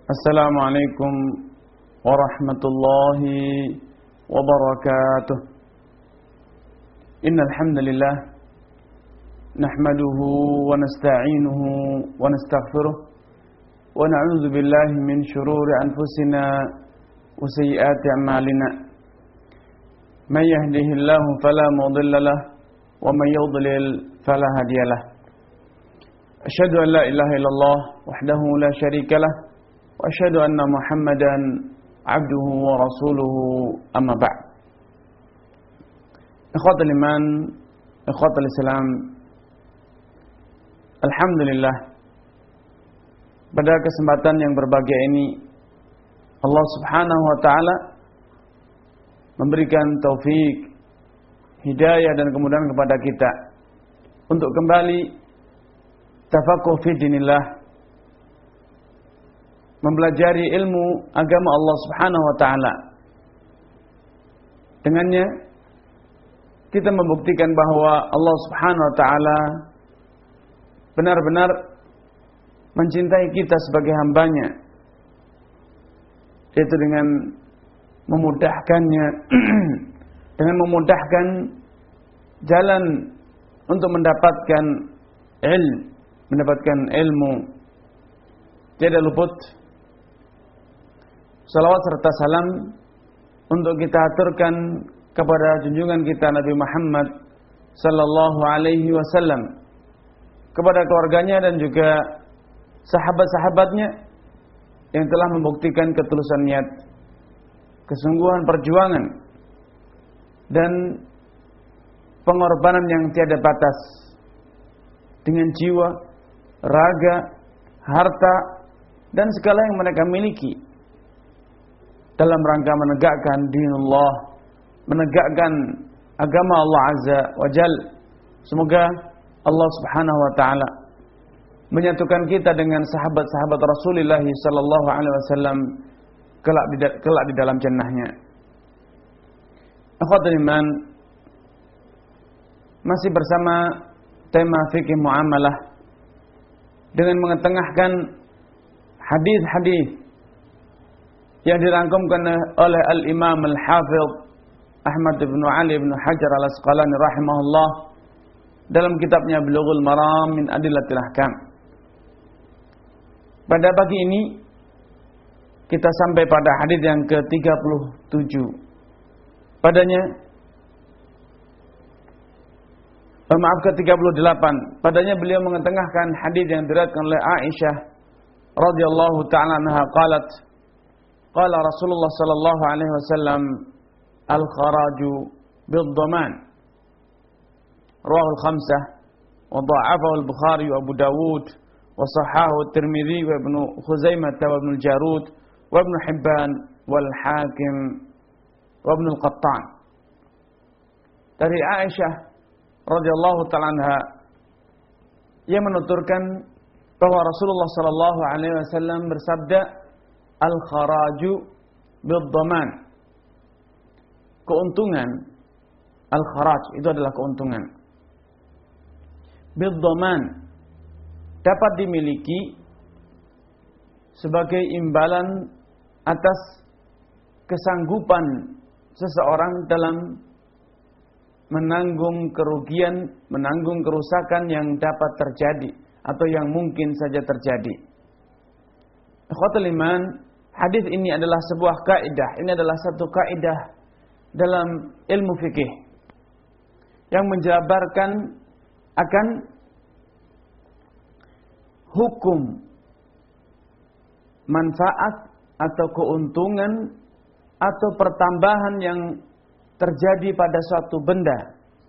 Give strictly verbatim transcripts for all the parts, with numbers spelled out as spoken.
Assalamualaikum warahmatullahi wabarakatuh. Innal hamdalillah nahmaduhu wa nasta'inuhu wa nastaghfiruh wa na'udzu billahi min shururi anfusina wa sayyiati a'malina. May yahdihillahu fala mudilla lahu wa may yudlil fala hadiyalah. Asyhadu an la ilaha illallah wahdahu la syarika lah wa asyhadu anna Muhammadan abduhu wa rasuluhu amma ba'd. Ikhwatul iman, ikhwatul Islam, alhamdulillah, pada kesempatan yang berbahagia ini Allah Subhanahu wa taala memberikan taufik, hidayah dan kemudahan kepada kita untuk kembali tafaqquh fi dinillah, mempelajari ilmu agama Allah Subhanahu wa taala. Dengannya kita membuktikan bahwa Allah Subhanahu wa taala benar-benar mencintai kita sebagai hambanya, yaitu dengan memudahkannya dengan memudahkan jalan untuk mendapatkan ilmu, mendapatkan ilmu. Tiada luput salawat serta salam untuk kita aturkan kepada junjungan kita Nabi Muhammad sallallahu alaihi wasallam, kepada keluarganya dan juga sahabat-sahabatnya yang telah membuktikan ketulusan niat, kesungguhan perjuangan dan pengorbanan yang tiada batas dengan jiwa, raga, harta dan segala yang mereka miliki dalam rangka menegakkan dinullah, menegakkan agama Allah Azza wa Jal. Semoga Allah Subhanahu wa taala menyatukan kita dengan sahabat-sahabat Rasulullah sallallahu alaihi wasallam kelak di, kelak di dalam jannahnya. Akhwatul iman, masih bersama tema fikih muamalah dengan mengetengahkan hadis-hadis yang dirangkumkan oleh Al-Imam Al-Hafidh Ahmad bin Ali bin Hajar Al-Asqalani rahimahullah dalam kitabnya Bulughul Maram min Adillatil Ahkam. Pada pagi ini kita sampai pada hadis yang ke tiga puluh tujuh. Padanya oh, maaf ke tiga puluh delapan. Padanya beliau mengetengahkan hadis yang diriwayatkan oleh Aisyah radhiyallahu ta'ala anha qalat qala Rasulullah sallallahu alaihi wasallam al-kharaju bid-dhaman rawahu al-khamsah wa dha'afahu al-Bukhari wa Abu Dawud wa sahahahu at-Tirmidzi wa Ibnu Khuzaimah wa Ibnu al-Jarud wa Ibnu Hibban wal Hakim wa Ibnu al-Qattan. Dari Aisyah radhiyallahu ta'ala anha yang menuturkan bahwa Rasulullah sallallahu alaihi wasallam bersabda, al-kharaju bid-dhaman. Keuntungan al-kharaj itu adalah keuntungan. Bid-dhaman dapat dimiliki sebagai imbalan atas kesanggupan seseorang dalam menanggung kerugian, menanggung kerusakan yang dapat terjadi atau yang mungkin saja terjadi. Ikhwatul iman, hadis ini adalah sebuah kaidah, ini adalah satu kaidah dalam ilmu fikih yang menjabarkan akan hukum manfaat atau keuntungan atau pertambahan yang terjadi pada suatu benda.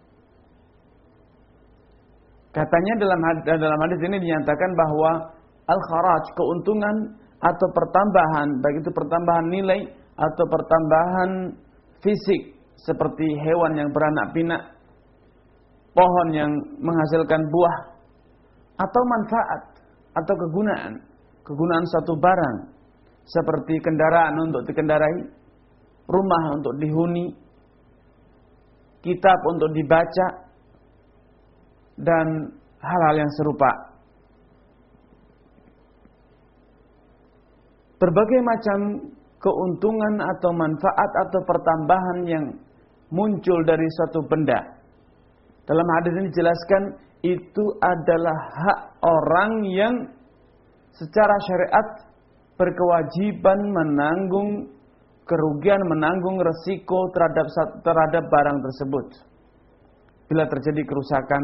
Katanya dalam dalam hadis ini dinyatakan bahwa al-kharaj, keuntungan atau pertambahan, baik itu pertambahan nilai atau pertambahan fisik seperti hewan yang beranak pinak, pohon yang menghasilkan buah, atau manfaat atau kegunaan, kegunaan suatu barang seperti kendaraan untuk dikendarai, rumah untuk dihuni, kitab untuk dibaca, dan hal-hal yang serupa. berbagai macam keuntungan atau manfaat atau pertambahan yang muncul dari suatu benda. Dalam hadis ini dijelaskan itu adalah hak orang yang secara syariat berkewajiban menanggung kerugian, menanggung resiko terhadap terhadap barang tersebut. Bila terjadi kerusakan,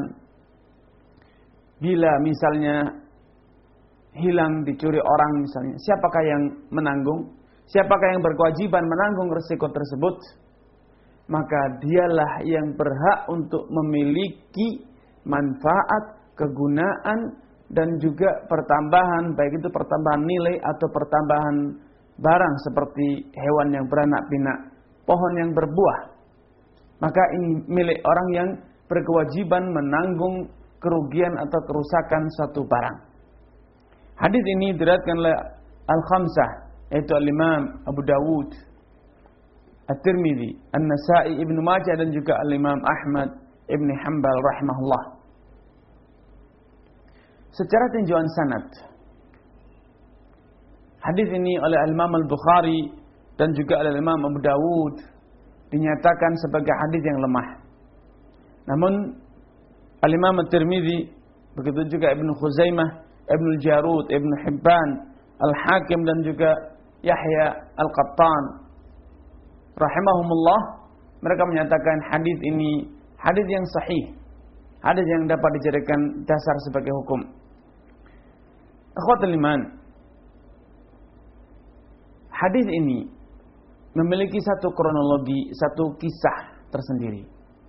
bila misalnya hilang, dicuri orang misalnya, siapakah yang menanggung? Siapakah yang berkewajiban menanggung resiko tersebut? Maka dialah yang berhak untuk memiliki manfaat, kegunaan, dan juga pertambahan, baik itu pertambahan nilai atau pertambahan barang seperti hewan yang beranak pinak, pohon yang berbuah. Maka ini milik orang yang berkewajiban menanggung kerugian atau kerusakan suatu barang. Hadis ini diriwayatkan oleh Al-Khamsah, yaitu Al-Imam Abu Dawud, At-Tirmidzi, An-Nasa'i, Ibnu Majah, dan juga Al-Imam Ahmad Ibn Hanbal rahimahullah. Secara tinjauan sanad, hadis ini oleh Al-Imam Al-Bukhari dan juga oleh Al-Imam Abu Dawud dinyatakan sebagai hadis yang lemah. Namun Al-Imam At-Tirmidzi, begitu juga Ibnu Khuzaimah, Ibnu Jarud, Ibnu Hibban, Al-Hakim, dan juga Yahya Al-Qattan rahimahumullah, mereka menyatakan hadis ini hadis yang sahih, hadis yang dapat dijadikan dasar sebagai hukum. Akhwatul iman, hadis ini memiliki satu kronologi, satu kisah tersendiri.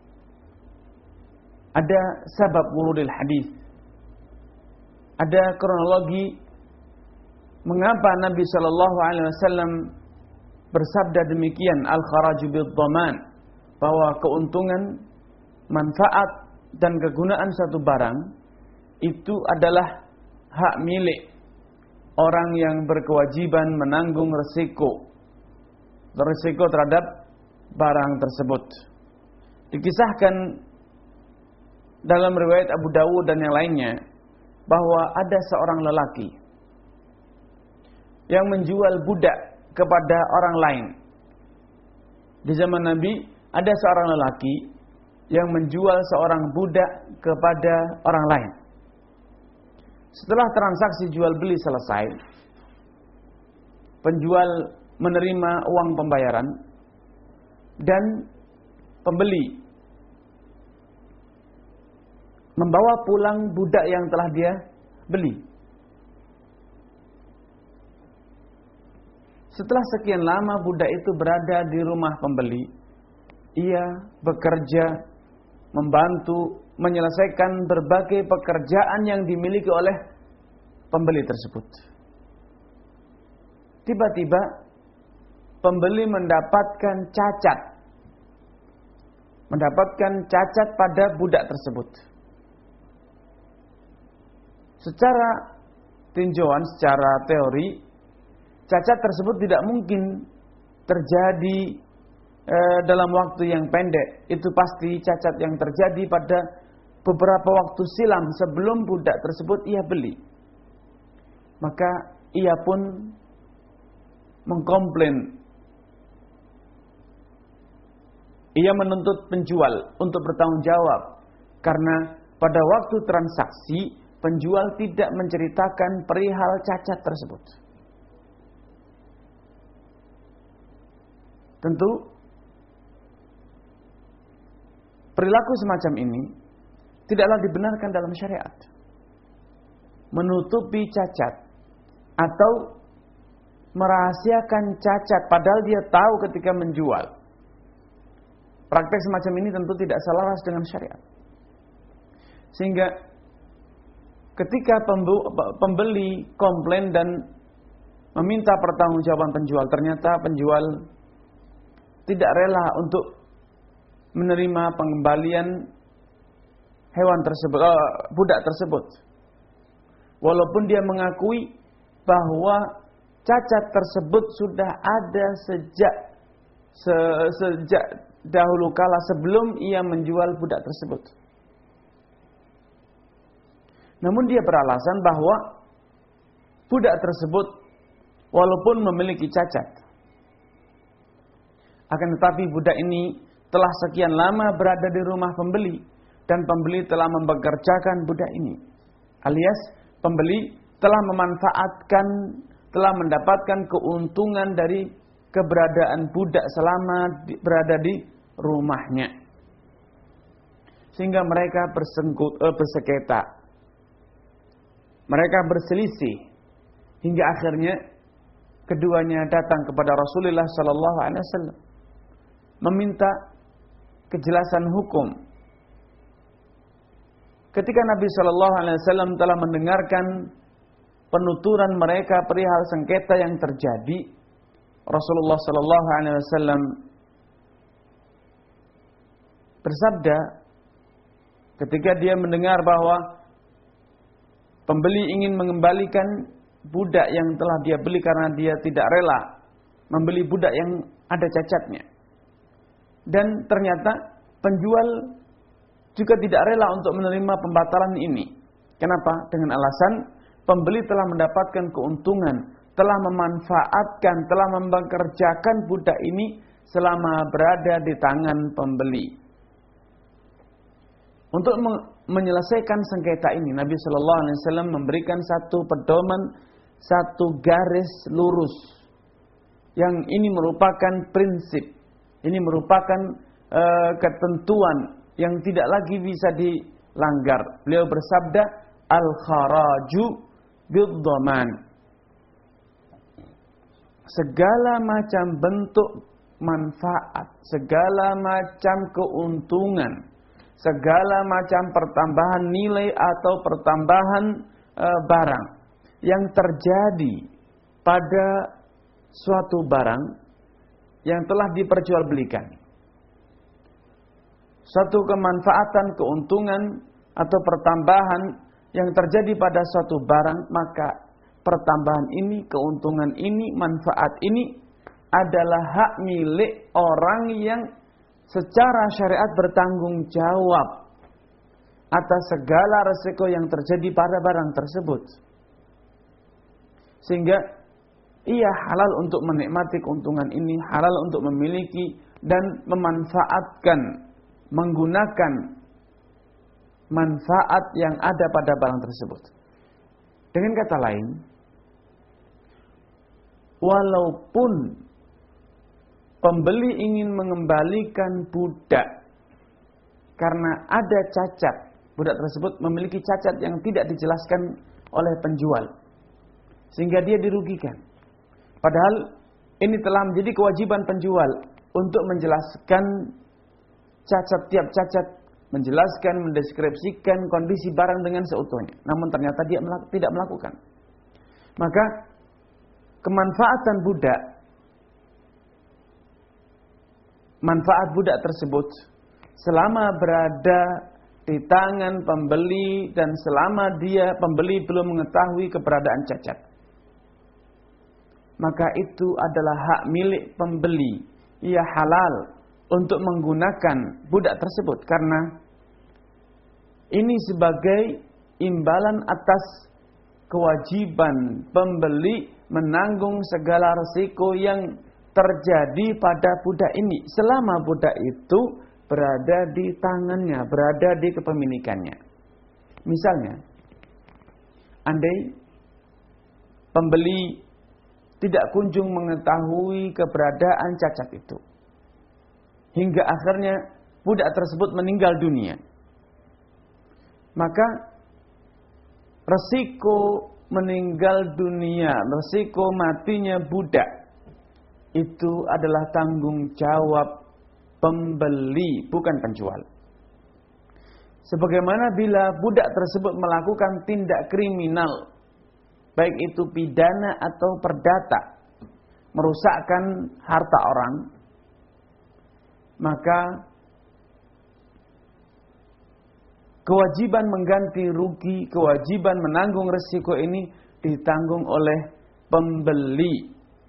Ada sebab wurudil hadis, ada kronologi mengapa Nabi Shallallahu Alaihi Wasallam bersabda demikian, al-kharaju bid-dhaman, bahwa keuntungan, manfaat, dan kegunaan satu barang itu adalah hak milik orang yang berkewajiban menanggung resiko resiko terhadap barang tersebut. Dikisahkan dalam riwayat Abu Dawud dan yang lainnya bahwa ada seorang lelaki yang menjual budak kepada orang lain. Di zaman Nabi ada seorang lelaki yang menjual seorang budak kepada orang lain. Setelah transaksi jual beli selesai, penjual menerima uang pembayaran dan pembeli membawa pulang budak yang telah dia beli. Setelah sekian lama budak itu berada di rumah pembeli, ia bekerja, membantu, menyelesaikan berbagai pekerjaan yang dimiliki oleh pembeli tersebut. Tiba-tiba pembeli mendapatkan cacat. Mendapatkan cacat pada budak tersebut. Secara tinjauan, secara teori, cacat tersebut tidak mungkin terjadi e, dalam waktu yang pendek. Itu pasti cacat yang terjadi pada beberapa waktu silam sebelum budak tersebut ia beli. Maka ia pun mengkomplain. Ia menuntut penjual untuk bertanggung jawab karena pada waktu transaksi penjual tidak menceritakan perihal cacat tersebut. Tentu perilaku semacam ini tidaklah dibenarkan dalam syariat. Menutupi cacat atau merahasiakan cacat padahal dia tahu ketika menjual. Praktek semacam ini tentu tidak selaras dengan syariat. Sehingga ketika pembeli komplain dan meminta pertanggungjawaban penjual, ternyata penjual tidak rela untuk menerima pengembalian hewan tersebut, uh, budak tersebut. Walaupun dia mengakui bahwa cacat tersebut sudah ada sejak se, sejak dahulu kala sebelum ia menjual budak tersebut. Namun dia beralasan bahwa budak tersebut walaupun memiliki cacat. Akan tetapi budak ini telah sekian lama berada di rumah pembeli dan pembeli telah mempekerjakan budak ini. Alias pembeli telah memanfaatkan, telah mendapatkan keuntungan dari keberadaan budak selama di, berada di rumahnya. Sehingga mereka bersengkut, eh, bersengketa. Mereka berselisih hingga akhirnya keduanya datang kepada Rasulullah sallallahu alaihi wasallam meminta kejelasan hukum. Ketika Nabi sallallahu alaihi wasallam telah mendengarkan penuturan mereka perihal sengketa yang terjadi, Rasulullah sallallahu alaihi wasallam bersabda ketika dia mendengar bahwa pembeli ingin mengembalikan budak yang telah dia beli karena dia tidak rela membeli budak yang ada cacatnya. Dan ternyata penjual juga tidak rela untuk menerima pembatalan ini. Kenapa? Dengan alasan pembeli telah mendapatkan keuntungan, telah memanfaatkan, telah mempekerjakan budak ini selama berada di tangan pembeli. Untuk menyelesaikan sengketa ini, Nabi Shallallahu Alaihi Wasallam memberikan satu pedoman, satu garis lurus. Yang ini merupakan prinsip, ini merupakan uh, ketentuan yang tidak lagi bisa dilanggar. Beliau bersabda, al-kharaju bid-dhaman. Segala macam bentuk manfaat, segala macam keuntungan, segala macam pertambahan nilai atau pertambahan e, barang yang terjadi pada suatu barang yang telah diperjualbelikan. Suatu kemanfaatan, keuntungan atau pertambahan yang terjadi pada suatu barang, maka pertambahan ini, keuntungan ini, manfaat ini adalah hak milik orang yang secara syariat bertanggung jawab atas segala resiko yang terjadi pada barang tersebut. Sehingga ia halal untuk menikmati keuntungan ini, halal untuk memiliki dan memanfaatkan, menggunakan manfaat yang ada pada barang tersebut. Dengan kata lain, walaupun pembeli ingin mengembalikan budak karena ada cacat, budak tersebut memiliki cacat yang tidak dijelaskan oleh penjual, sehingga dia dirugikan. Padahal ini telah menjadi kewajiban penjual untuk menjelaskan cacat tiap cacat, menjelaskan, mendeskripsikan kondisi barang dengan seutuhnya. Namun ternyata dia melak- tidak melakukan. Maka kemanfaatan budak, manfaat budak tersebut selama berada di tangan pembeli dan selama dia pembeli belum mengetahui keberadaan cacat, maka itu adalah hak milik pembeli. Ia halal untuk menggunakan budak tersebut karena ini sebagai imbalan atas kewajiban pembeli menanggung segala resiko yang terjadi pada budak ini selama budak itu berada di tangannya, berada di kepemilikannya. Misalnya, andai pembeli tidak kunjung mengetahui keberadaan cacat itu, hingga akhirnya budak tersebut meninggal dunia, maka resiko meninggal dunia, resiko matinya budak itu adalah tanggung jawab pembeli, bukan penjual. Sebagaimana bila budak tersebut melakukan tindak kriminal, baik itu pidana atau perdata, merusakkan harta orang, maka kewajiban mengganti rugi, kewajiban menanggung resiko ini ditanggung oleh pembeli.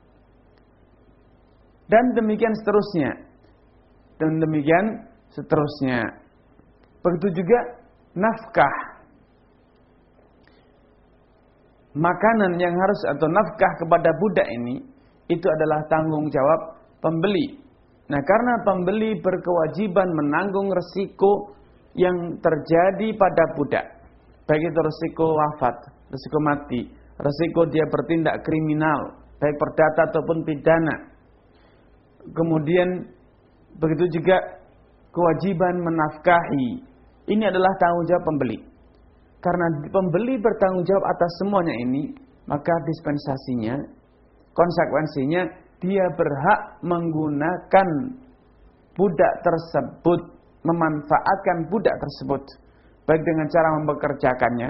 Dan demikian seterusnya. Dan demikian seterusnya. Begitu juga nafkah. makanan yang harus atau nafkah kepada budak ini, itu adalah tanggung jawab pembeli. Nah, karena pembeli berkewajiban menanggung resiko yang terjadi pada budak, baik itu resiko wafat, resiko mati, resiko dia bertindak kriminal, baik perdata ataupun pidana. Kemudian begitu juga kewajiban menafkahi. Ini adalah tanggung jawab pembeli. Karena pembeli bertanggung jawab atas semuanya ini, maka dispensasinya, konsekuensinya, dia berhak menggunakan budak tersebut, memanfaatkan budak tersebut, baik dengan cara mempekerjakannya,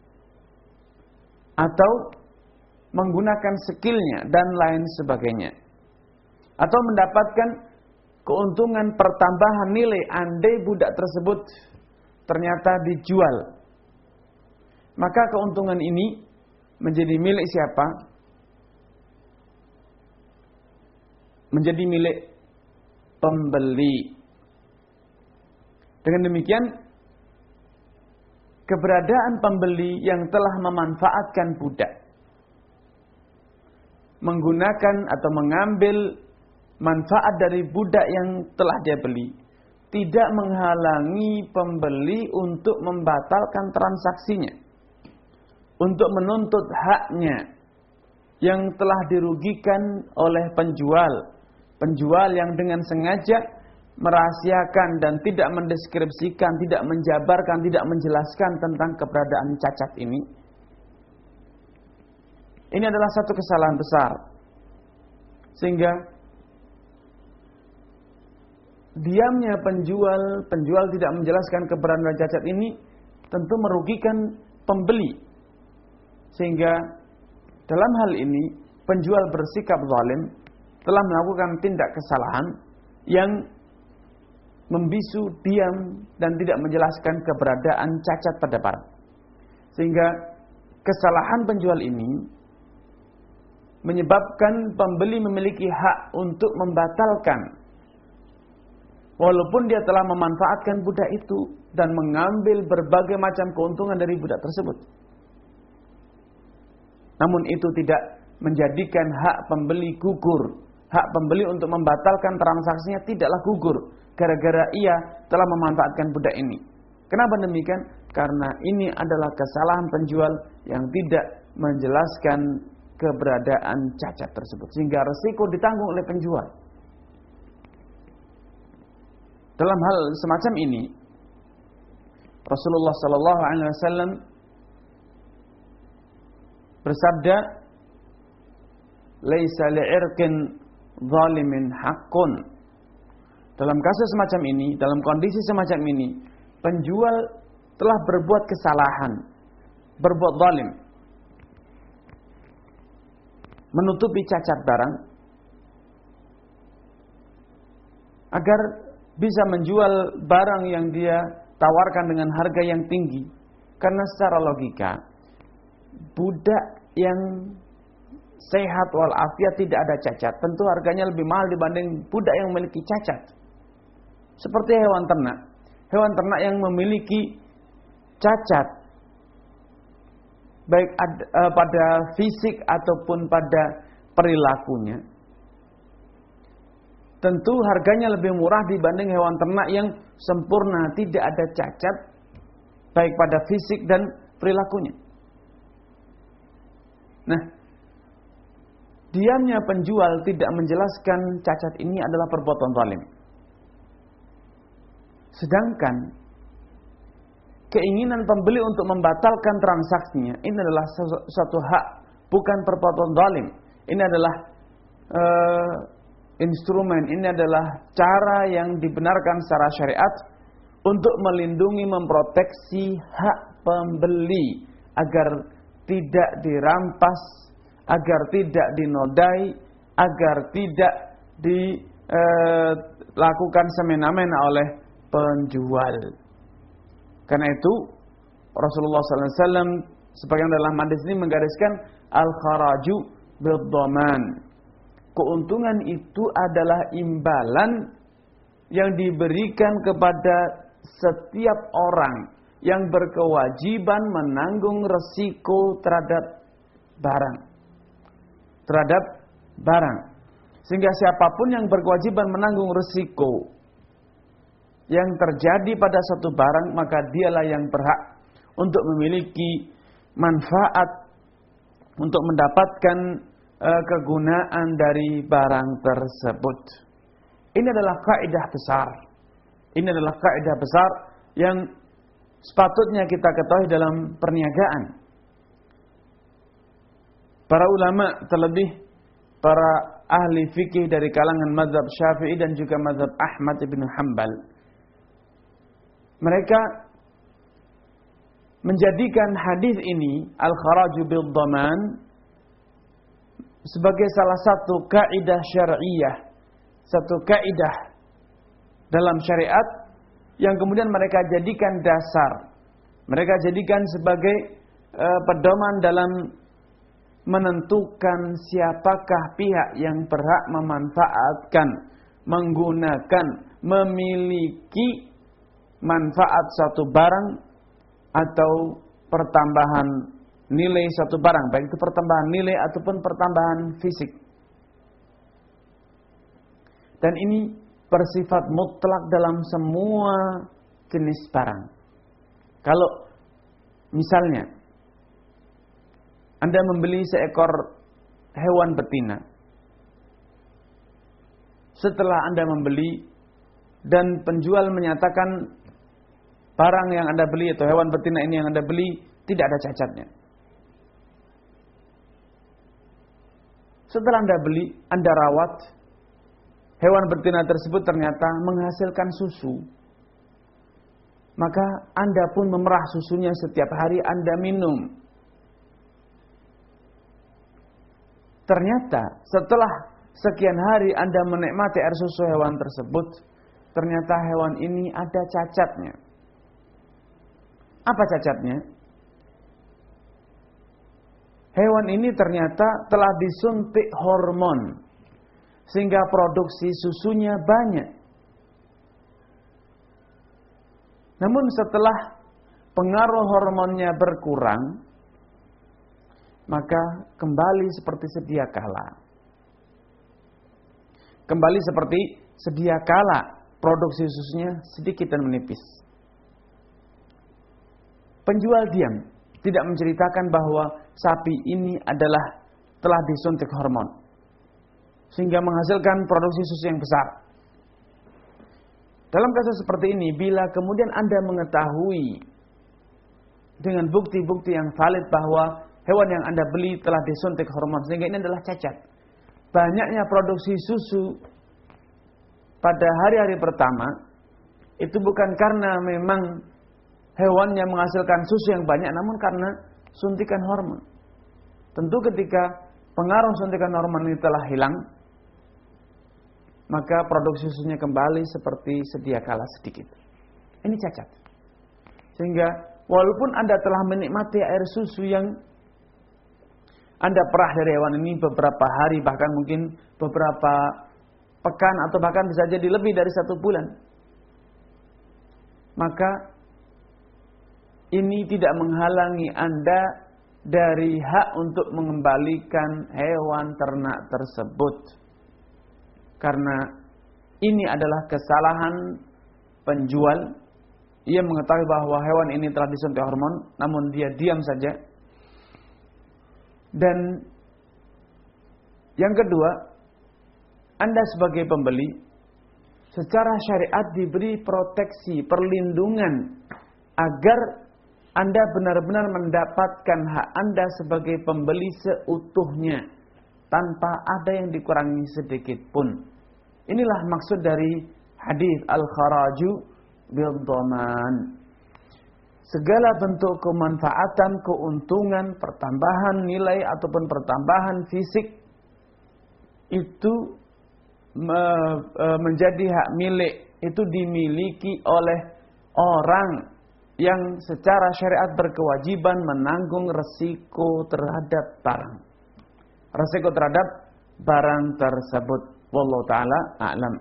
atau menggunakan skillnya dan lain sebagainya, atau mendapatkan keuntungan pertambahan nilai andai budak tersebut ternyata dijual. Maka keuntungan ini menjadi milik siapa? Menjadi milik pembeli. Dengan demikian, keberadaan pembeli yang telah memanfaatkan budak, menggunakan atau mengambil manfaat dari budak yang telah dia beli, tidak menghalangi pembeli untuk membatalkan transaksinya, untuk menuntut haknya yang telah dirugikan oleh penjual. Penjual yang dengan sengaja merahasiakan dan tidak mendeskripsikan, tidak menjabarkan, tidak menjelaskan tentang keberadaan cacat ini. Ini adalah satu kesalahan besar. Sehingga diamnya penjual, penjual tidak menjelaskan keberadaan cacat ini tentu merugikan pembeli. Sehingga dalam hal ini penjual bersikap zalim, telah melakukan tindak kesalahan yang membisu, diam, dan tidak menjelaskan keberadaan cacat pada barang. Sehingga kesalahan penjual ini menyebabkan pembeli memiliki hak untuk membatalkan, walaupun dia telah memanfaatkan budak itu dan mengambil berbagai macam keuntungan dari budak tersebut. Namun itu tidak menjadikan hak pembeli gugur. Hak pembeli untuk membatalkan transaksinya tidaklah gugur gara-gara ia telah memanfaatkan budak ini. Kenapa demikian? Karena ini adalah kesalahan penjual yang tidak menjelaskan keberadaan cacat tersebut, sehingga resiko ditanggung oleh penjual. Dalam hal semacam ini, Rasulullah sallallahu alaihi wasallam bersabda, "Laisa li'irqin zalimin haqqun." Dalam kasus semacam ini, dalam kondisi semacam ini, penjual telah berbuat kesalahan, berbuat zalim, menutupi cacat barang agar bisa menjual barang yang dia tawarkan dengan harga yang tinggi. Karena secara logika, budak yang sehat walafiat tidak ada cacat, tentu harganya lebih mahal dibanding budak yang memiliki cacat. Seperti hewan ternak. Hewan ternak yang memiliki cacat, baik ad, uh, pada fisik ataupun pada perilakunya, tentu harganya lebih murah dibanding hewan ternak yang sempurna, tidak ada cacat, baik pada fisik dan perilakunya. Nah, diamnya penjual tidak menjelaskan cacat ini adalah perbuatan zalim. Sedangkan keinginan pembeli untuk membatalkan transaksinya ini adalah suatu hak, bukan perbuatan zalim. Ini adalah uh, instrumen, ini adalah cara yang dibenarkan secara syariat untuk melindungi, memproteksi hak pembeli agar tidak dirampas, agar tidak dinodai, agar tidak dilakukan semena-mena oleh penjual. Karena itu Rasulullah sallallahu alaihi wasallam sebagian dalam hadis ini menggariskan al-kharaju bid-dhaman. Keuntungan itu adalah imbalan yang diberikan kepada setiap orang yang berkewajiban menanggung resiko terhadap barang. Terhadap barang. Sehingga siapapun yang berkewajiban menanggung risiko yang terjadi pada suatu barang, maka dialah yang berhak untuk memiliki manfaat, untuk mendapatkan uh, kegunaan dari barang tersebut. Ini adalah kaidah besar. Ini adalah kaidah besar yang sepatutnya kita ketahui dalam perniagaan. Para ulama, terlebih para ahli fikih dari kalangan mazhab Syafi'i dan juga mazhab Ahmad bin Hanbal, mereka menjadikan hadis ini al-kharaju bil dhaman sebagai salah satu kaidah syar'iyyah, satu kaidah dalam syariat yang kemudian mereka jadikan dasar, mereka jadikan sebagai uh, pedoman dalam menentukan siapakah pihak yang berhak memanfaatkan, menggunakan, memiliki manfaat suatu barang atau pertambahan nilai suatu barang, baik itu pertambahan nilai ataupun pertambahan fisik. Dan ini bersifat mutlak dalam semua jenis barang. Kalau misalnya Anda membeli seekor hewan betina, setelah Anda membeli dan penjual menyatakan barang yang Anda beli atau hewan betina ini yang Anda beli tidak ada cacatnya. Setelah Anda beli, Anda rawat, hewan betina tersebut ternyata menghasilkan susu. Maka Anda pun memerah susunya setiap hari Anda minum. Ternyata setelah sekian hari Anda menikmati air susu hewan tersebut, ternyata hewan ini ada cacatnya. Apa cacatnya? Hewan ini ternyata telah disuntik hormon sehingga produksi susunya banyak. Namun setelah pengaruh hormonnya berkurang, maka kembali seperti sedia kala. Kembali seperti sedia kala, produksi susunya sedikit dan menipis. Penjual diam, tidak menceritakan bahwa sapi ini adalah telah disuntik hormon sehingga menghasilkan produksi susu yang besar. Dalam kasus seperti ini, bila kemudian Anda mengetahui dengan bukti-bukti yang valid bahwa hewan yang Anda beli telah disuntik hormon sehingga ini adalah cacat, banyaknya produksi susu pada hari-hari pertama itu bukan karena memang hewan yang menghasilkan susu yang banyak, namun karena suntikan hormon. Tentu ketika pengaruh suntikan hormon ini telah hilang, maka produksi susunya kembali seperti sedia kala sedikit. Ini cacat. Sehingga walaupun Anda telah menikmati air susu yang Anda perah dari hewan ini beberapa hari, bahkan mungkin beberapa pekan atau bahkan bisa jadi lebih dari satu bulan, maka ini tidak menghalangi Anda dari hak untuk mengembalikan hewan ternak tersebut. Karena ini adalah kesalahan penjual. Ia mengetahui bahwa hewan ini telah disuntik hormon, namun dia diam saja. Dan yang kedua, Anda sebagai pembeli secara syariat diberi proteksi, perlindungan agar Anda benar-benar mendapatkan hak Anda sebagai pembeli seutuhnya tanpa ada yang dikurangi sedikit pun. Inilah maksud dari hadis al-kharaju bil dhaman. Segala bentuk kemanfaatan, keuntungan, pertambahan nilai ataupun pertambahan fisik itu menjadi hak milik, itu dimiliki oleh orang yang secara syariat berkewajiban menanggung resiko terhadap barang. Resiko terhadap barang tersebut. Wallahu ta'ala a'lam.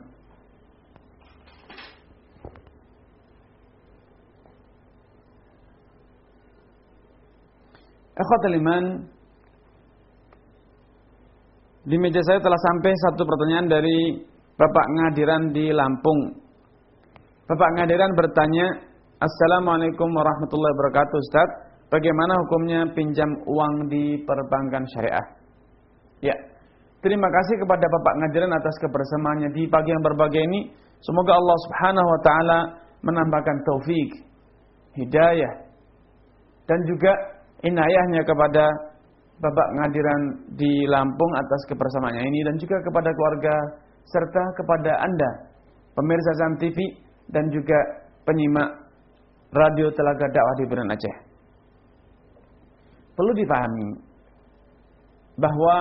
Ikhwatul iman, Di meja saya telah sampai satu pertanyaan dari Bapak Ngadiran di Lampung. Bapak Ngadiran bertanya, Assalamualaikum warahmatullahi wabarakatuh Ustaz, bagaimana hukumnya pinjam uang di perbankan syariah? Ya, terima kasih kepada Bapak Ngadiran atas kebersamaannya di pagi yang berbahagia ini. Semoga Allah Subhanahu wa taala menambahkan taufik, hidayah dan juga inayahnya kepada Bapak Ngadiran di Lampung atas kebersamaannya ini, dan juga kepada keluarga serta kepada Anda pemirsa Zam T V dan juga penyimak Radio Telaga Dakwah di Banda Aceh. Perlu dipahami bahwa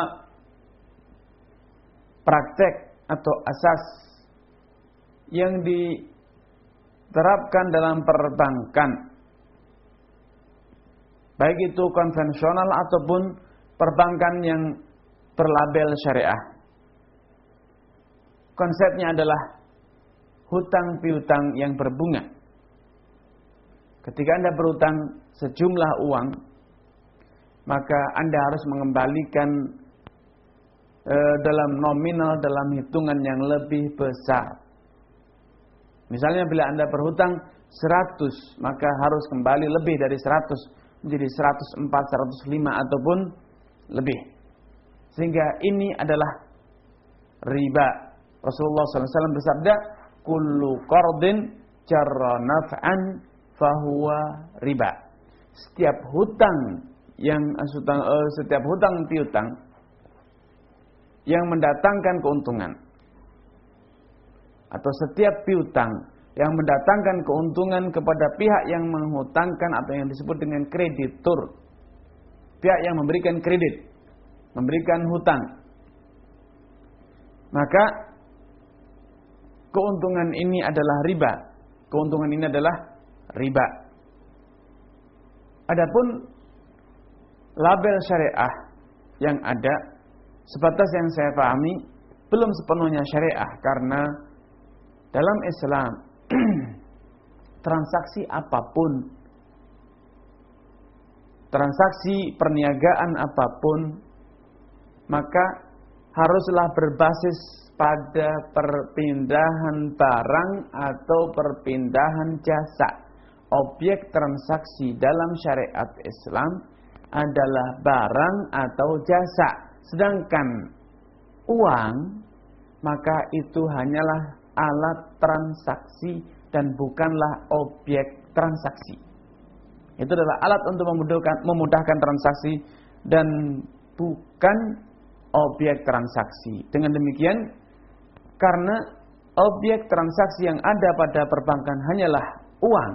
praktek atau asas yang diterapkan dalam perbankan, baik itu konvensional ataupun perbankan yang berlabel syariah, konsepnya adalah hutang piutang yang berbunga. Ketika Anda berhutang sejumlah uang, maka Anda harus mengembalikan e, dalam nominal, dalam hitungan yang lebih besar. Misalnya bila Anda berhutang seratus, maka harus kembali lebih dari seratus, menjadi seratus empat, seratus lima ataupun lebih. Sehingga ini adalah riba. Rasulullah shallallahu alaihi wasallam bersabda, kullu qardin jarra naf'an fahuwa riba. Setiap hutang yang setiap hutang piutang yang mendatangkan keuntungan, atau setiap piutang yang mendatangkan keuntungan kepada pihak yang menghutangkan atau yang disebut dengan kreditur, pihak yang memberikan kredit, memberikan hutang, maka keuntungan ini adalah riba. Keuntungan ini adalah riba. Adapun label syariah yang ada, sebatas yang saya pahami, belum sepenuhnya syariah, karena dalam Islam transaksi apapun, transaksi perniagaan apapun, maka haruslah berbasis pada perpindahan barang atau perpindahan jasa. Objek transaksi dalam syariat Islam adalah barang atau jasa. Sedangkan uang, maka itu hanyalah alat transaksi dan bukanlah objek transaksi. Itu adalah alat untuk memudahkan, memudahkan transaksi dan bukan objek transaksi. Dengan demikian, karena objek transaksi yang ada pada perbankan hanyalah uang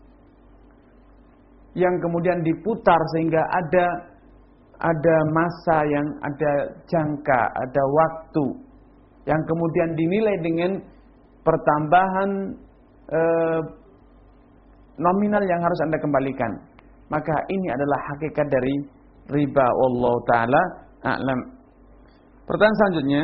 yang kemudian diputar sehingga ada ada masa yang ada jangka, ada waktu yang kemudian dinilai dengan pertambahan eh, nominal yang harus Anda kembalikan. Maka ini adalah hakikat dari riba. Wallahu taala a'lam. Pertanyaan selanjutnya,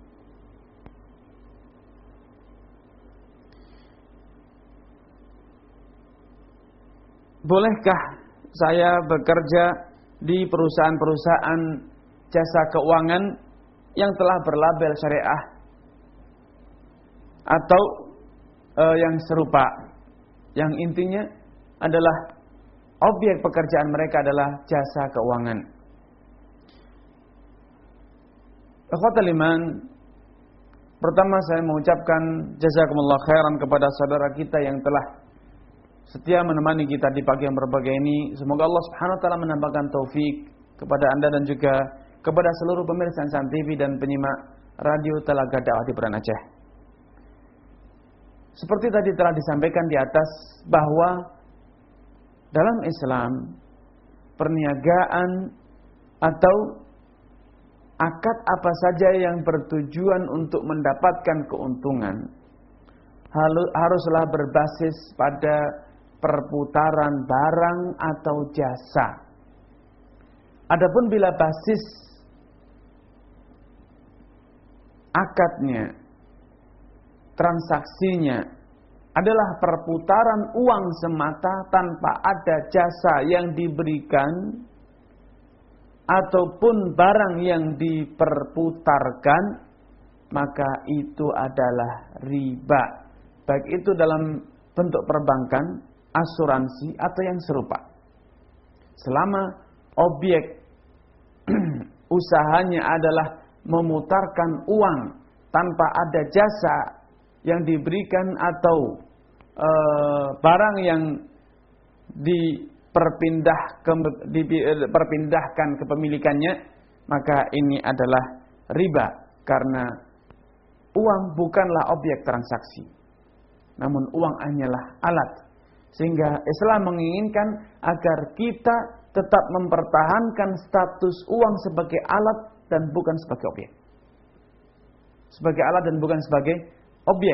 bolehkah saya bekerja di perusahaan-perusahaan jasa keuangan yang telah berlabel syariah atau e, yang serupa, yang intinya adalah objek pekerjaan mereka adalah jasa keuangan? Ikhwatul iman, pertama saya mengucapkan jazakumullah khairan kepada saudara kita yang telah setia menemani kita di pagi yang berbahagia ini. Semoga Allah Subhanahu wa taala menambahkan taufik kepada Anda dan juga kepada seluruh pemirsa Zam T V dan penyimak Radio Telaga Dakwah di Banda Aceh. Seperti tadi telah disampaikan di atas bahwa dalam Islam perniagaan atau akad apa saja yang bertujuan untuk mendapatkan keuntungan haruslah berbasis pada perputaran barang atau jasa. Adapun bila basis akadnya, transaksinya adalah perputaran uang semata tanpa ada jasa yang diberikan ataupun barang yang diperputarkan, maka itu adalah riba. Baik itu dalam bentuk perbankan, asuransi, atau yang serupa. Selama objek usahanya adalah memutarkan uang tanpa ada jasa yang diberikan atau e, barang yang diperpindah ke, diperpindahkan kepemilikannya, maka ini adalah riba, karena uang bukanlah objek transaksi, namun uang hanyalah alat. Sehingga Islam menginginkan agar kita tetap mempertahankan status uang sebagai alat dan bukan sebagai objek. Sebagai alat dan bukan sebagai objek.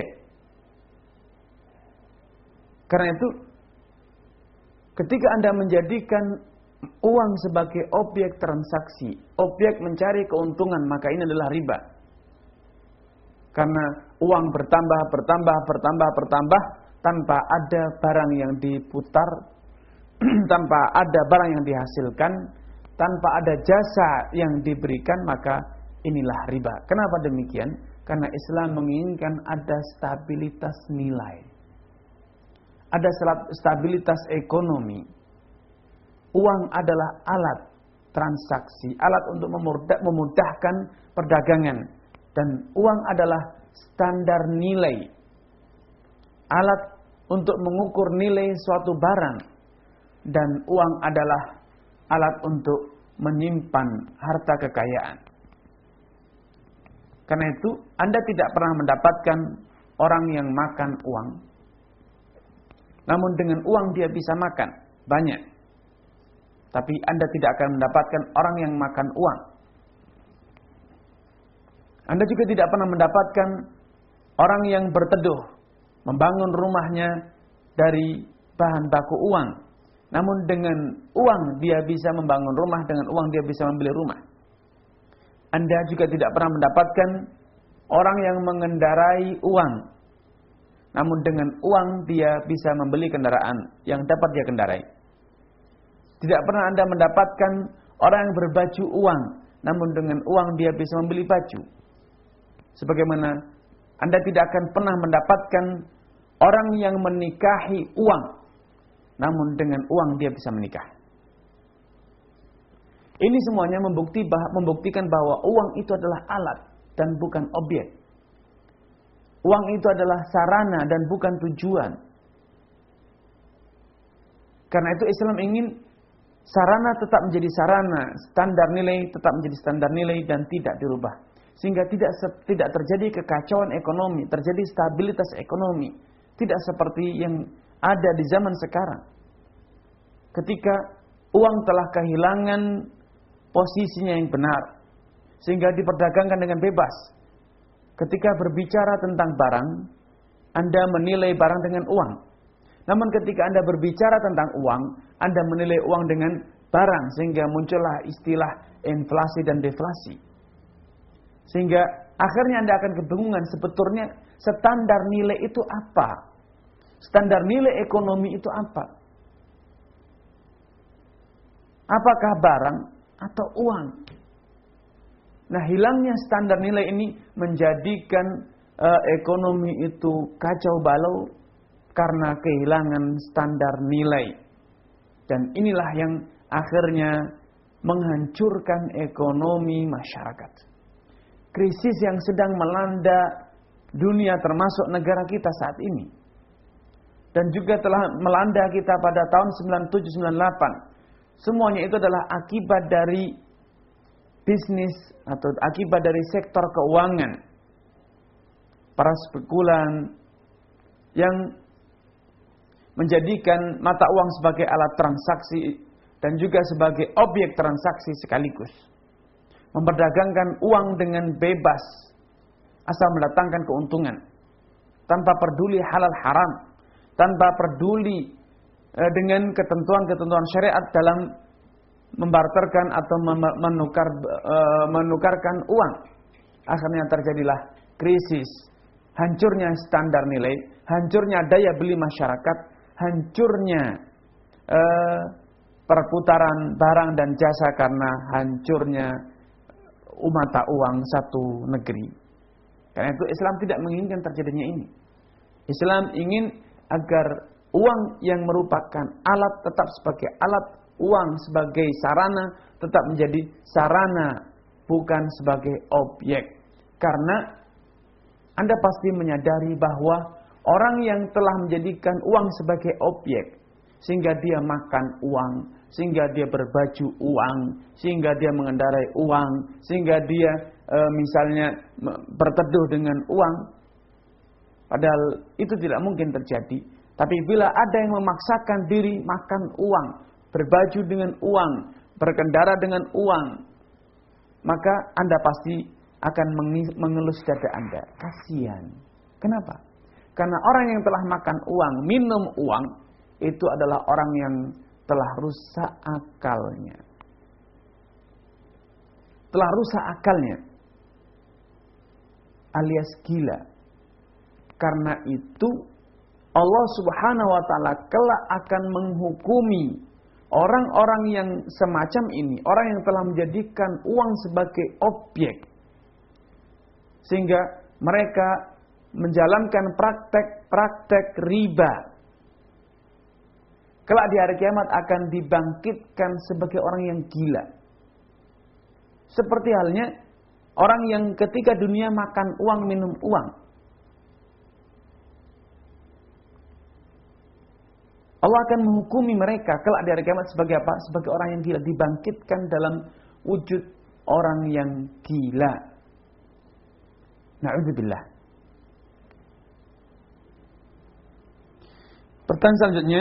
Karena itu, ketika Anda menjadikan uang sebagai objek transaksi, objek mencari keuntungan, maka ini adalah riba. Karena uang bertambah, bertambah, bertambah, bertambah, tanpa ada barang yang diputar, tanpa ada barang yang dihasilkan, tanpa ada jasa yang diberikan, maka inilah riba. Kenapa demikian? Karena Islam menginginkan ada stabilitas nilai, ada stabilitas ekonomi. Uang adalah alat transaksi, alat untuk memudahkan perdagangan, dan uang adalah standar nilai, alat untuk mengukur nilai suatu barang, dan uang adalah alat untuk menyimpan harta kekayaan. Karena itu, Anda tidak pernah mendapatkan orang yang makan uang, namun dengan uang dia bisa makan banyak. Tapi Anda tidak akan mendapatkan orang yang makan uang. Anda juga tidak pernah mendapatkan orang yang berteduh, membangun rumahnya dari bahan baku uang. Namun dengan uang dia bisa membangun rumah, dengan uang dia bisa membeli rumah. Anda juga tidak pernah mendapatkan orang yang mengendarai uang, namun dengan uang dia bisa membeli kendaraan yang dapat dia kendarai. Tidak pernah Anda mendapatkan orang yang berbaju uang, namun dengan uang dia bisa membeli baju. Sebagaimana Anda tidak akan pernah mendapatkan orang yang menikahi uang, namun dengan uang dia bisa menikah. Ini semuanya membukti, membuktikan bahwa uang itu adalah alat dan bukan objek. Uang itu adalah sarana dan bukan tujuan. Karena itu Islam ingin sarana tetap menjadi sarana, standar nilai tetap menjadi standar nilai dan tidak dirubah. Sehingga tidak tidak terjadi kekacauan ekonomi, terjadi stabilitas ekonomi. Tidak seperti yang ada di zaman sekarang. Ketika uang telah kehilangan posisinya yang benar, sehingga diperdagangkan dengan bebas. Ketika berbicara tentang barang, Anda menilai barang dengan uang. Namun ketika Anda berbicara tentang uang, Anda menilai uang dengan barang, sehingga muncullah istilah inflasi dan deflasi. Sehingga akhirnya Anda akan kebingungan sebetulnya standar nilai itu apa? Standar nilai ekonomi itu apa? Apakah barang atau uang? Nah, hilangnya standar nilai ini menjadikan uh, ekonomi itu kacau balau karena kehilangan standar nilai. Dan inilah yang akhirnya menghancurkan ekonomi masyarakat. Krisis yang sedang melanda dunia termasuk negara kita saat ini. Dan juga telah melanda kita pada tahun sembilan puluh tujuh sembilan puluh delapan. Semuanya itu adalah akibat dari bisnis atau akibat dari sektor keuangan. Para spekulan yang menjadikan mata uang sebagai alat transaksi dan juga sebagai objek transaksi sekaligus. Memperdagangkan uang dengan bebas asal mendatangkan keuntungan. Tanpa peduli halal haram. Tanpa peduli eh, dengan ketentuan-ketentuan syariat dalam membarterkan atau menukar, eh, menukarkan uang. Akhirnya terjadilah krisis. Hancurnya standar nilai. Hancurnya daya beli masyarakat. Hancurnya eh, perputaran barang dan jasa karena hancurnya mata uang satu negeri. Karena itu Islam tidak menginginkan terjadinya ini. Islam ingin agar uang yang merupakan alat tetap sebagai alat, uang sebagai sarana tetap menjadi sarana, bukan sebagai objek. Karena Anda pasti menyadari bahwa orang yang telah menjadikan uang sebagai objek, sehingga dia makan uang, sehingga dia berbaju uang, sehingga dia mengendarai uang, sehingga dia e, misalnya berteduh dengan uang. Padahal itu tidak mungkin terjadi. Tapi bila ada yang memaksakan diri makan uang, berbaju dengan uang, berkendara dengan uang, maka Anda pasti akan mengelus dada Anda. Kasihan. Kenapa? Karena orang yang telah makan uang, minum uang, itu adalah orang yang telah rusak akalnya. Telah rusak akalnya. Alias gila. Karena itu Allah Subhanahu wa taala kelak akan menghukumi orang-orang yang semacam ini, orang yang telah menjadikan uang sebagai objek, sehingga mereka menjalankan praktek-praktek riba. Kelak di hari kiamat akan dibangkitkan sebagai orang yang gila. Seperti halnya orang yang ketika dunia makan uang, minum uang. Allah akan menghukumi mereka kelak di hari kiamat sebagai apa? Sebagai orang yang gila, dibangkitkan dalam wujud orang yang gila. Na'udzubillah. Pertanyaan selanjutnya,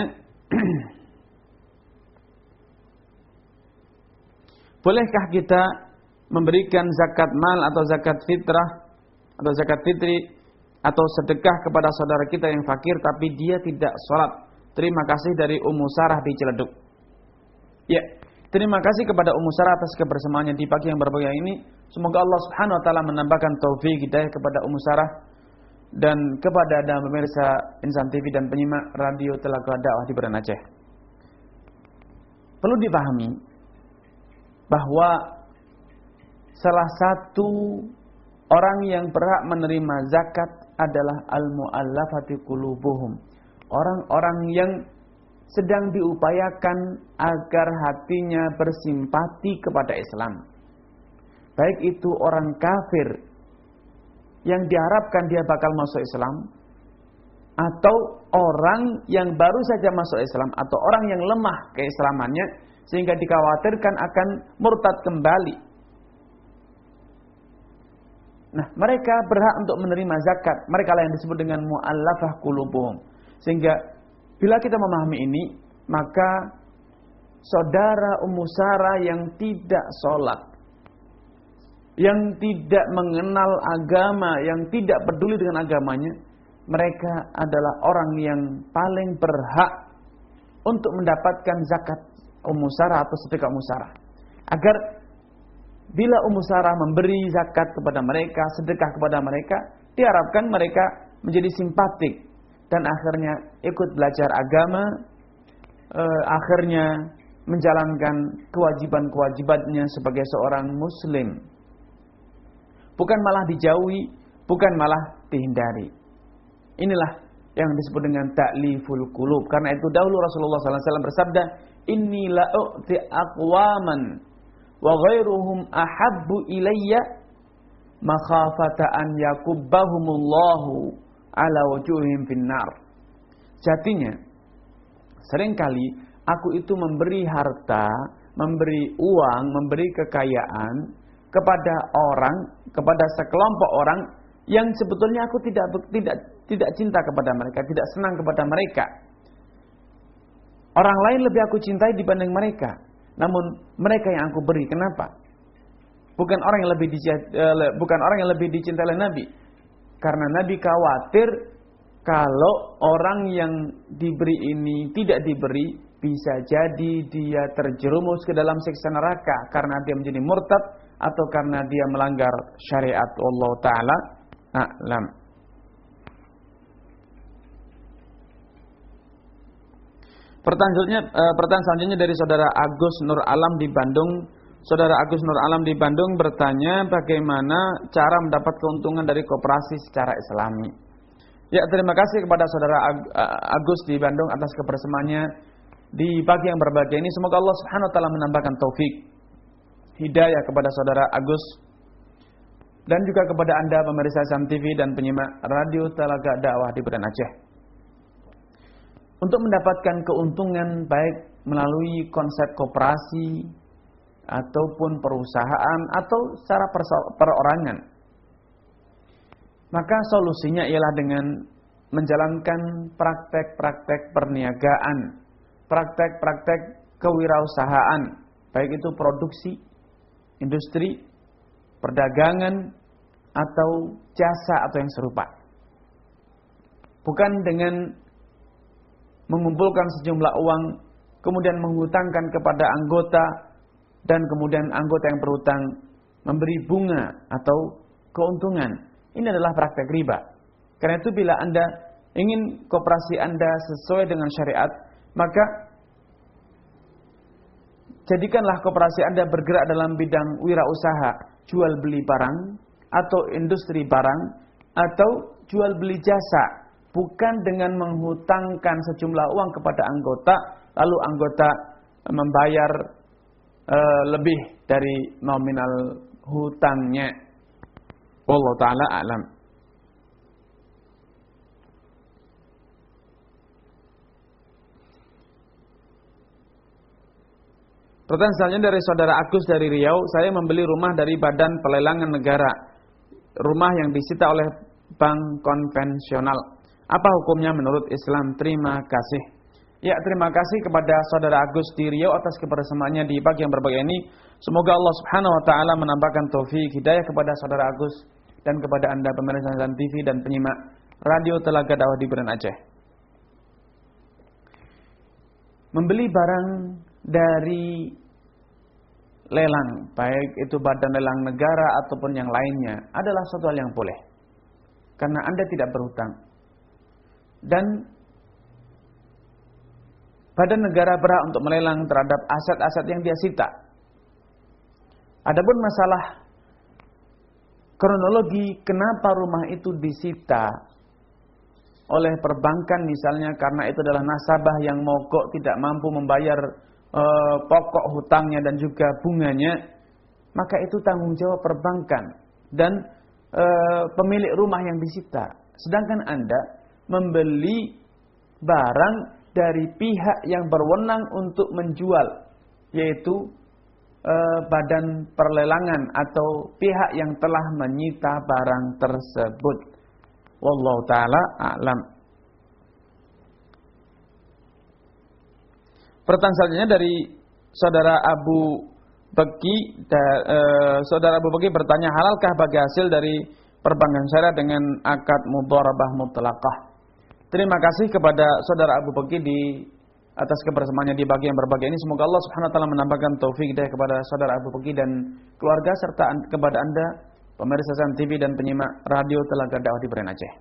bolehkah kita memberikan zakat mal atau zakat fitrah atau zakat fitri atau sedekah kepada saudara kita yang fakir tapi dia tidak sholat? Terima kasih dari Ummu Sarah di Ciledug. Ya, terima kasih kepada Ummu Sarah atas kebersamaannya di pagi yang berbahagia ini. Semoga Allah Subhanahu wa taala menambahkan taufik hidayah kepada Ummu Sarah dan kepada Anda pemirsa Insan T V dan penyimak radio Telaga Dakwah di Banda Aceh. Perlu dipahami bahwa salah satu orang yang berhak menerima zakat adalah al-mu'allafati qulubuhum. Orang-orang yang sedang diupayakan agar hatinya bersimpati kepada Islam. Baik itu orang kafir yang diharapkan dia bakal masuk Islam, atau orang yang baru saja masuk Islam, atau orang yang lemah keislamannya sehingga dikhawatirkan akan murtad kembali. Nah, mereka berhak untuk menerima zakat. Mereka lah yang disebut dengan mu'allafah qulubuhum. Sehingga bila kita memahami ini, maka saudara Ummu Sarah yang tidak sholat, yang tidak mengenal agama, yang tidak peduli dengan agamanya, mereka adalah orang yang paling berhak untuk mendapatkan zakat Ummu Sarah atau sedekah Ummu Sarah. Agar bila Ummu Sarah memberi zakat kepada mereka, sedekah kepada mereka, diharapkan mereka menjadi simpatik dan akhirnya ikut belajar agama, eh, akhirnya menjalankan kewajiban-kewajibannya sebagai seorang muslim. Bukan malah dijauhi, bukan malah dihindari. Inilah yang disebut dengan ta'liful qulub. Karena itu dahulu Rasulullah sallallahu alaihi wasallam bersabda, "Inni la'u'ti aqwaman wa ghairuhum ahabbu ilayya makhafata an yakubbahumullahu ala wujuhim finnar." Jatinya, seringkali aku itu memberi harta, memberi uang, memberi kekayaan kepada orang, kepada sekelompok orang yang sebetulnya aku tidak tidak tidak cinta kepada mereka, tidak senang kepada mereka. Orang lain lebih aku cintai dibanding mereka. Namun mereka yang aku beri, kenapa? Bukan orang yang lebih dicintai, bukan orang yang lebih dicintai oleh Nabi. Karena Nabi khawatir kalau orang yang diberi ini tidak diberi, bisa jadi dia terjerumus ke dalam siksa neraka karena dia menjadi murtad atau karena dia melanggar syariat Allah Ta'ala a'lam. Pertanyaan selanjutnya, uh, pertanyaan selanjutnya dari saudara Agus Nur Alam di Bandung. Saudara Agus Nur Alam di Bandung bertanya bagaimana cara mendapat keuntungan dari koperasi secara Islami. Ya, terima kasih kepada saudara Agus di Bandung atas kebersamaannya di pagi yang berbahagia ini. Semoga Allah Subhanahu wa taala menambahkan taufik, hidayah kepada saudara Agus dan juga kepada Anda pemirsa S M T V dan penyimak Radio Telaga Dakwah di Banda Aceh. Untuk mendapatkan keuntungan baik melalui konsep koperasi ataupun perusahaan atau secara perorangan, maka solusinya ialah dengan menjalankan praktek-praktek perniagaan, praktek-praktek kewirausahaan, baik itu produksi, industri, perdagangan, atau jasa atau yang serupa. Bukan dengan mengumpulkan sejumlah uang, kemudian menghutangkan kepada anggota, dan kemudian anggota yang berhutang memberi bunga atau keuntungan. Ini adalah praktek riba. Karena itu bila Anda ingin koperasi Anda sesuai dengan syariat, maka jadikanlah koperasi Anda bergerak dalam bidang wirausaha, jual beli barang, atau industri barang, atau jual beli jasa. Bukan dengan menghutangkan sejumlah uang kepada anggota, lalu anggota membayar uh, lebih dari nominal hutangnya. Wallahu ta'ala a'lam. Pertanyaan selanjutnya dari saudara Agus dari Riau. Saya membeli rumah dari Badan Pelelangan Negara, rumah yang disita oleh bank konvensional. Apa hukumnya menurut Islam? Terima kasih. Ya, terima kasih kepada saudara Agus di Riau atas kebersamaannya di pagi yang berbahagia ini. Semoga Allah Subhanahu wa taala menambahkan taufik hidayah kepada saudara Agus dan kepada Anda pemirsa T V dan penyimak Radio Telaga Dakwah di Banda Aceh. Membeli barang dari lelang, baik itu badan lelang negara ataupun yang lainnya, adalah suatu hal yang boleh. Karena Anda tidak berhutang. Dan badan negara berhak untuk melelang terhadap aset-aset yang dia sita. Adapun masalah kronologi kenapa rumah itu disita oleh perbankan misalnya karena itu adalah nasabah yang mogok tidak mampu membayar e, pokok hutangnya dan juga bunganya, maka itu tanggung jawab perbankan dan e, pemilik rumah yang disita. Sedangkan Anda membeli barang dari pihak yang berwenang untuk menjual, yaitu e, badan perlelangan atau pihak yang telah menyita barang tersebut. Wallahu ta'ala a'lam. Pertanyaan selanjutnya dari saudara Abu Beki. Da, e, saudara Abu Beki bertanya, halalkah bagi hasil dari perbankan syariah dengan akad mudharabah mutlaqah? Terima kasih kepada saudara Abu Beki di atas kebersamaannya di pagi yang berbahagia ini. Semoga Allah Subhanahu wa taala menambahkan taufik hidayah kepada saudara Abu Beki dan keluarga serta kepada Anda pemirsa S M T V dan penyimak Radio Telaga Dakwah di Banda Aceh.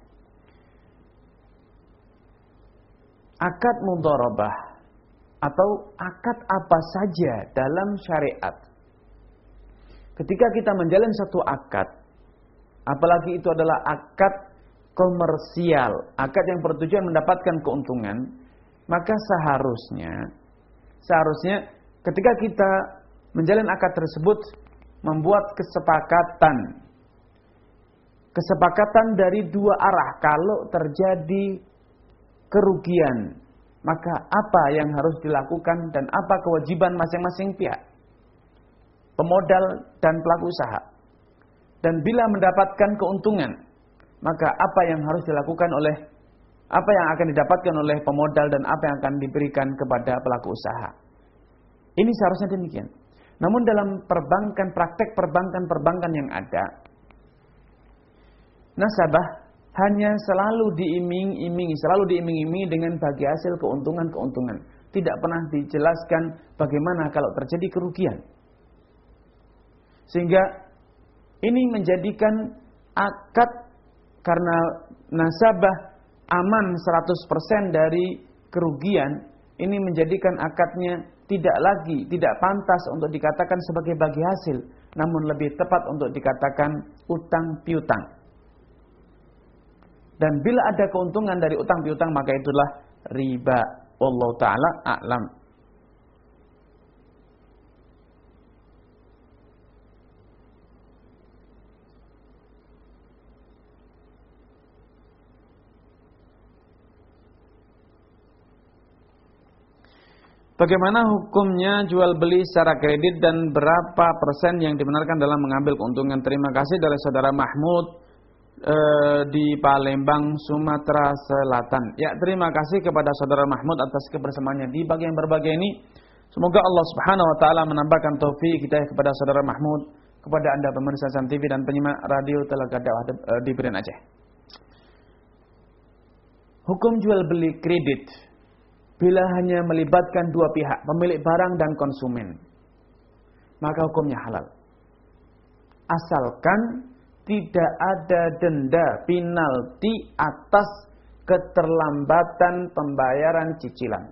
Akad mudharabah atau akad apa saja dalam syariat. Ketika kita menjalin satu akad, apalagi itu adalah akad komersial, akad yang bertujuan mendapatkan keuntungan, maka seharusnya seharusnya ketika kita menjalin akad tersebut membuat kesepakatan kesepakatan dari dua arah. Kalau terjadi kerugian, maka apa yang harus dilakukan dan apa kewajiban masing-masing pihak, pemodal dan pelaku usaha. Dan bila mendapatkan keuntungan, maka apa yang harus dilakukan oleh, apa yang akan didapatkan oleh pemodal dan apa yang akan diberikan kepada pelaku usaha. Ini seharusnya demikian. Namun dalam perbankan, praktek perbankan-perbankan yang ada, nasabah hanya selalu diiming-imingi, selalu diiming-imingi dengan bagi hasil keuntungan-keuntungan. Tidak pernah dijelaskan bagaimana kalau terjadi kerugian. Sehingga ini menjadikan akad karena nasabah aman seratus persen dari kerugian, ini menjadikan akadnya tidak lagi, tidak pantas untuk dikatakan sebagai bagi hasil, namun lebih tepat untuk dikatakan utang piutang. Dan bila ada keuntungan dari utang piutang, maka itulah riba. Wallahu ta'ala a'lam. Bagaimana hukumnya jual beli secara kredit dan berapa persen yang dibenarkan dalam mengambil keuntungan? Terima kasih dari saudara Mahmud eh, di Palembang, Sumatera Selatan. Ya, terima kasih kepada saudara Mahmud atas kebersamaannya di bagian berbagai ini. Semoga Allah Subhanahu wa taala menambahkan taufik hidayah kepada saudara Mahmud, kepada Anda pemirsa Sam T V dan penyimak radio Telaga Dakwah di Berian Aceh. Hukum jual beli kredit bila hanya melibatkan dua pihak, pemilik barang dan konsumen, maka hukumnya halal. Asalkan tidak ada denda penalti atas keterlambatan pembayaran cicilan.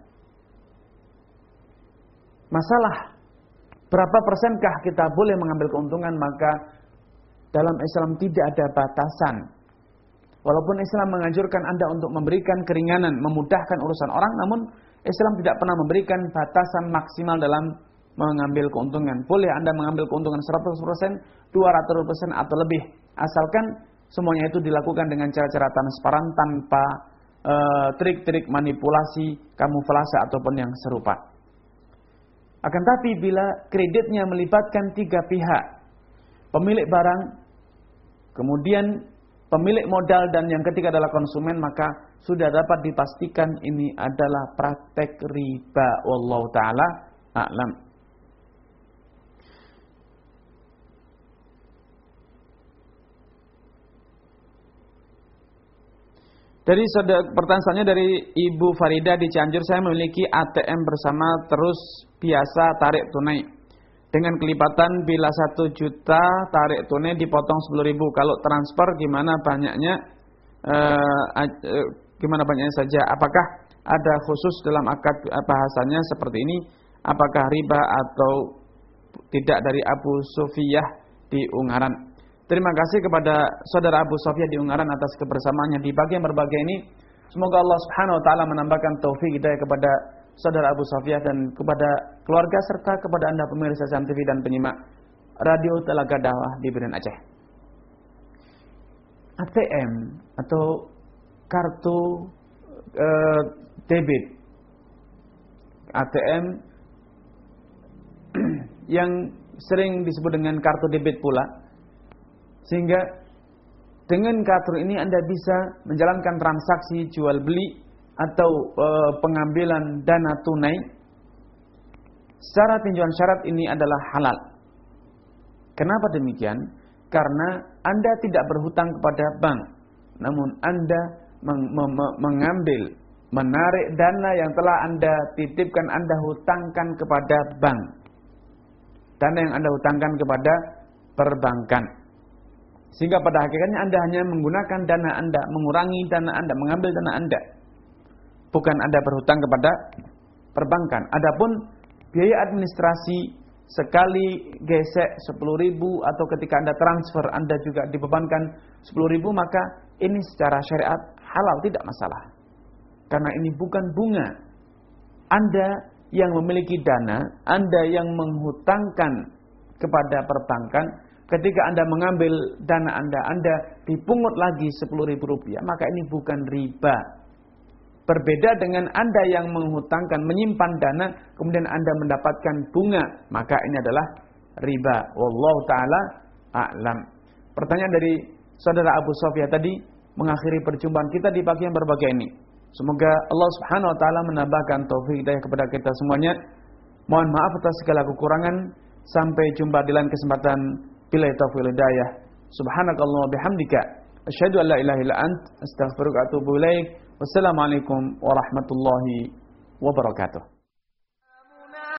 Masalah berapa persenkah kita boleh mengambil keuntungan, maka dalam Islam tidak ada batasan. Walaupun Islam menganjurkan Anda untuk memberikan keringanan, memudahkan urusan orang, namun Islam tidak pernah memberikan batasan maksimal dalam mengambil keuntungan. Boleh Anda mengambil keuntungan seratus persen, dua ratus persen atau lebih, asalkan semuanya itu dilakukan dengan cara-cara transparan tanpa uh, trik-trik manipulasi, kamuflase ataupun yang serupa. Akan tapi bila kreditnya melibatkan tiga pihak, pemilik barang, kemudian pemilik modal dan yang ketiga adalah konsumen, maka sudah dapat dipastikan ini adalah praktek riba. Wallahu ta'ala a'lam. Dari pertanyaannya dari Ibu Farida di Cianjur, saya memiliki A T M bersama terus biasa tarik tunai. Dengan kelipatan bila satu juta tarik tunai dipotong sepuluh ribu. Kalau transfer gimana banyaknya? Eh, eh, gimana banyaknya saja? Apakah ada khusus dalam akad bahasanya seperti ini? Apakah riba atau tidak? Dari Abu Sofiyah di Ungaran. Terima kasih kepada saudara Abu Sofiyah di Ungaran atas kebersamaannya di bagian berbagai ini. Semoga Allah Subhanahu wa taala menambahkan taufik hidayah kepada saudara Abu Sofiyah dan kepada keluarga serta kepada Anda pemirsa Sam T V dan penyimak radio Telaga Dakwah di Berian Aceh. A T M atau kartu eh, debit, A T M yang sering disebut dengan kartu debit pula, sehingga dengan kartu ini Anda bisa menjalankan transaksi jual beli atau e, pengambilan dana tunai. Secara tinjauan syarat ini adalah halal. Kenapa demikian? Karena Anda tidak berhutang kepada bank, namun Anda meng, me, me, mengambil, menarik dana yang telah Anda titipkan, Anda hutangkan kepada bank. Dana yang Anda hutangkan kepada perbankan. Sehingga pada hakikatnya Anda hanya menggunakan dana Anda, mengurangi dana Anda, mengambil dana Anda. Bukan Anda berhutang kepada perbankan. Adapun biaya administrasi sekali gesek sepuluh ribu atau ketika Anda transfer Anda juga dibebankan sepuluh ribu, maka ini secara syariat halal, tidak masalah. Karena ini bukan bunga. Anda yang memiliki dana, Anda yang menghutangkan kepada perbankan. Ketika Anda mengambil dana Anda, Anda dipungut lagi sepuluh ribu rupiah, maka ini bukan riba. Berbeda dengan Anda yang menghutangkan, menyimpan dana, kemudian Anda mendapatkan bunga, maka ini adalah riba. Wallahu ta'ala a'lam. Pertanyaan dari saudara Abu Sofiyah tadi mengakhiri perjumpaan kita di pagi yang berbahagia ini. Semoga Allah Subhanahu wa taala menambahkan taufik hidayah kepada kita semuanya. Mohon maaf atas segala kekurangan. Sampai jumpa di lain kesempatan. Bila taufiq hidayah. Subhanakallah bihamdika asyhadu an la ilaha illa ant astaghfiruka wa atubu ilaik. Wassalamualaikum warahmatullahi wabarakatuh.